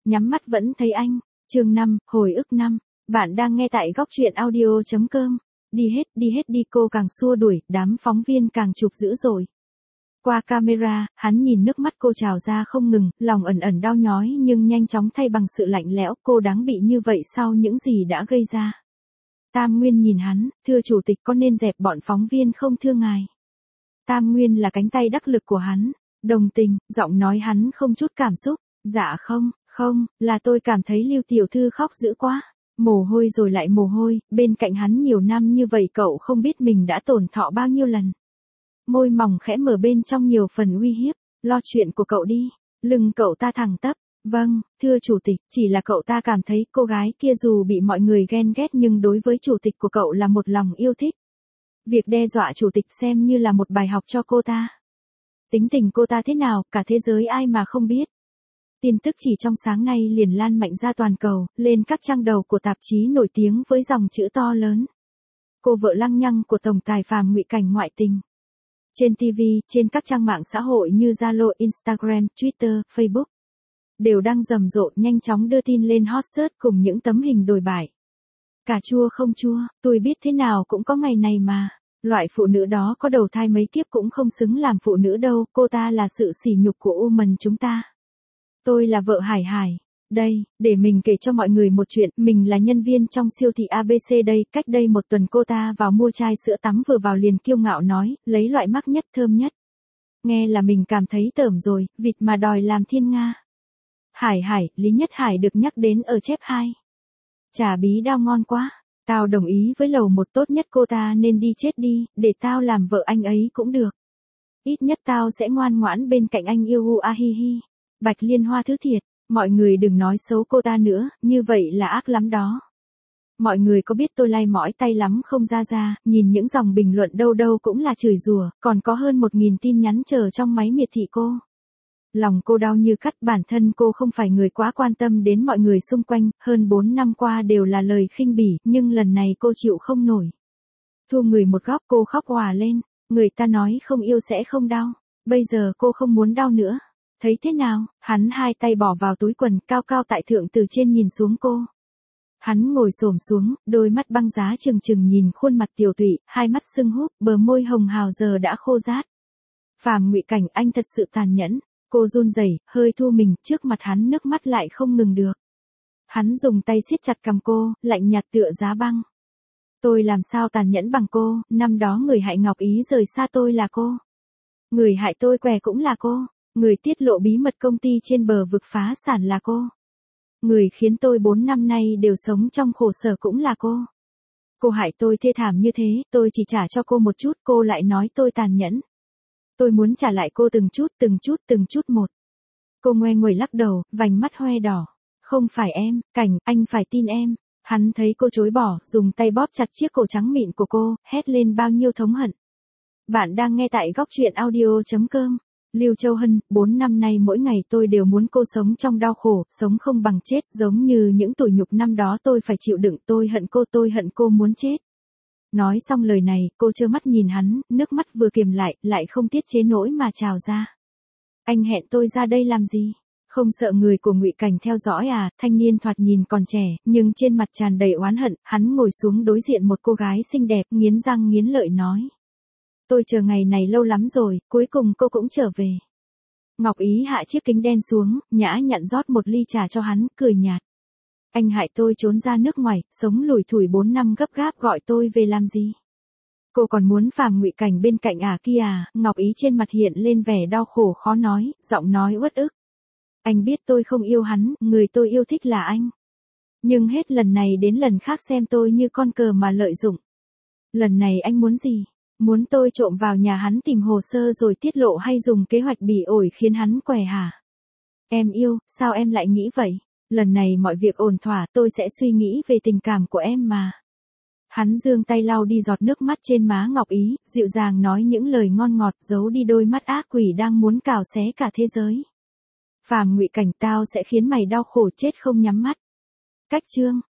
nhắm mắt vẫn thấy anh. Chương 5, hồi ức 5. Bạn đang nghe tại góc truyện audio.com. Đi hết đi, cô càng xua đuổi, đám phóng viên càng chụp dữ dội. Qua camera, hắn nhìn nước mắt cô trào ra không ngừng, lòng ẩn ẩn đau nhói nhưng nhanh chóng thay bằng sự lạnh lẽo, cô đáng bị như vậy sau những gì đã gây ra. Tam Nguyên nhìn hắn, thưa chủ tịch có nên dẹp bọn phóng viên không thưa ngài? Tam Nguyên là cánh tay đắc lực của hắn, đồng tình, giọng nói hắn không chút cảm xúc, dạ không, là tôi cảm thấy Lưu tiểu thư khóc dữ quá. Mồ hôi rồi lại mồ hôi, bên cạnh hắn nhiều năm như vậy cậu không biết mình đã tổn thọ bao nhiêu lần. Môi mỏng khẽ mở bên trong nhiều phần uy hiếp, lo chuyện của cậu đi, lưng cậu ta thẳng tắp. Vâng, thưa chủ tịch, chỉ là cậu ta cảm thấy cô gái kia dù bị mọi người ghen ghét nhưng đối với chủ tịch của cậu là một lòng yêu thích. Việc đe dọa chủ tịch xem như là một bài học cho cô ta. Tính tình cô ta thế nào, cả thế giới ai mà không biết. Tin tức chỉ trong sáng nay liền lan mạnh ra toàn cầu, lên các trang đầu của tạp chí nổi tiếng với dòng chữ to lớn. Cô vợ lăng nhăng của tổng tài Phàm Ngụy Cảnh ngoại tình. Trên TV, trên các trang mạng xã hội như Zalo, Instagram, Twitter, Facebook, đều đang rầm rộ nhanh chóng đưa tin lên hot search cùng những tấm hình đồi bại. Cà chua không chua, tôi biết thế nào cũng có ngày này mà. Loại phụ nữ đó có đầu thai mấy kiếp cũng không xứng làm phụ nữ đâu, cô ta là sự sỉ nhục của woman chúng ta. Tôi là vợ Hải Hải. Đây, để mình kể cho mọi người một chuyện, mình là nhân viên trong siêu thị ABC đây, cách đây một tuần cô ta vào mua chai sữa tắm vừa vào liền kiêu ngạo nói, lấy loại mắc nhất thơm nhất. Nghe là mình cảm thấy tởm rồi, vịt mà đòi làm thiên nga. Hải, Lý Nhất Hải được nhắc đến ở chép 2. Chả bí đao ngon quá, tao đồng ý với lầu một tốt nhất cô ta nên đi chết đi, để tao làm vợ anh ấy cũng được. Ít nhất tao sẽ ngoan ngoãn bên cạnh anh yêu a hi hi. Bạch Liên Hoa thứ thiệt, mọi người đừng nói xấu cô ta nữa, như vậy là ác lắm đó. Mọi người có biết tôi lay mỏi tay lắm không ra, nhìn những dòng bình luận đâu cũng là chửi rủa, còn có hơn 1000 tin nhắn chờ trong máy miệt thị cô. Lòng cô đau như cắt, bản thân cô không phải người quá quan tâm đến mọi người xung quanh, hơn 4 năm qua đều là lời khinh bỉ, nhưng lần này cô chịu không nổi. Thu người một góc cô khóc òa lên, người ta nói không yêu sẽ không đau, bây giờ cô không muốn đau nữa. Thấy thế nào, hắn hai tay bỏ vào túi quần, cao tại thượng từ trên nhìn xuống cô. Hắn ngồi xổm xuống, đôi mắt băng giá trừng nhìn khuôn mặt tiểu tụy, hai mắt sưng húp, bờ môi hồng hào giờ đã khô rát. Phàm Ngụy Cảnh, anh thật sự tàn nhẫn. Cô run rẩy, hơi thu mình, trước mặt hắn nước mắt lại không ngừng được. Hắn dùng tay siết chặt cằm cô, lạnh nhạt tựa giá băng. Tôi làm sao tàn nhẫn bằng cô, năm đó người hại Ngọc Ý rời xa tôi là cô. Người hại tôi què cũng là cô. Người tiết lộ bí mật công ty trên bờ vực phá sản là cô. Người khiến tôi 4 năm nay đều sống trong khổ sở cũng là cô. Cô hại tôi thê thảm như thế, tôi chỉ trả cho cô một chút, cô lại nói tôi tàn nhẫn. Tôi muốn trả lại cô từng chút một. Cô ngoe nguẩy lắc đầu, vành mắt hoe đỏ. Không phải em, Cảnh, anh phải tin em. Hắn thấy cô chối bỏ, dùng tay bóp chặt chiếc cổ trắng mịn của cô, hét lên bao nhiêu thống hận. Bạn đang nghe tại góc truyện audio.com. Lưu Châu Hân, 4 năm nay mỗi ngày tôi đều muốn cô sống trong đau khổ, sống không bằng chết, giống như những tủi nhục năm đó tôi phải chịu đựng, tôi hận cô muốn chết. Nói xong lời này, cô trơ mắt nhìn hắn, nước mắt vừa kiềm lại không tiết chế nổi mà trào ra. Anh hẹn tôi ra đây làm gì? Không sợ người của Ngụy Cảnh theo dõi à? Thanh niên thoạt nhìn còn trẻ, nhưng trên mặt tràn đầy oán hận, hắn ngồi xuống đối diện một cô gái xinh đẹp, nghiến răng nghiến lợi nói. Tôi chờ ngày này lâu lắm rồi, cuối cùng cô cũng trở về. Ngọc Ý hạ chiếc kính đen xuống, nhã nhặn rót một ly trà cho hắn, cười nhạt. Anh hại tôi trốn ra nước ngoài, sống lủi thủi 4 năm gấp gáp gọi tôi về làm gì? Cô còn muốn Phàm Ngụy Cảnh bên cạnh à kia à? Ngọc Ý trên mặt hiện lên vẻ đau khổ khó nói, giọng nói uất ức. Anh biết tôi không yêu hắn, người tôi yêu thích là anh. Nhưng hết lần này đến lần khác xem tôi như con cờ mà lợi dụng. Lần này anh muốn gì? Muốn tôi trộm vào nhà hắn tìm hồ sơ rồi tiết lộ hay dùng kế hoạch bỉ ổi khiến hắn què hả? Em yêu, sao em lại nghĩ vậy? Lần này mọi việc ổn thỏa, tôi sẽ suy nghĩ về tình cảm của em mà. Hắn giương tay lau đi giọt nước mắt trên má Ngọc Ý, dịu dàng nói những lời ngon ngọt, giấu đi đôi mắt ác quỷ đang muốn cào xé cả thế giới. Phàm Ngụy Cảnh, tao sẽ khiến mày đau khổ chết không nhắm mắt. Cách chương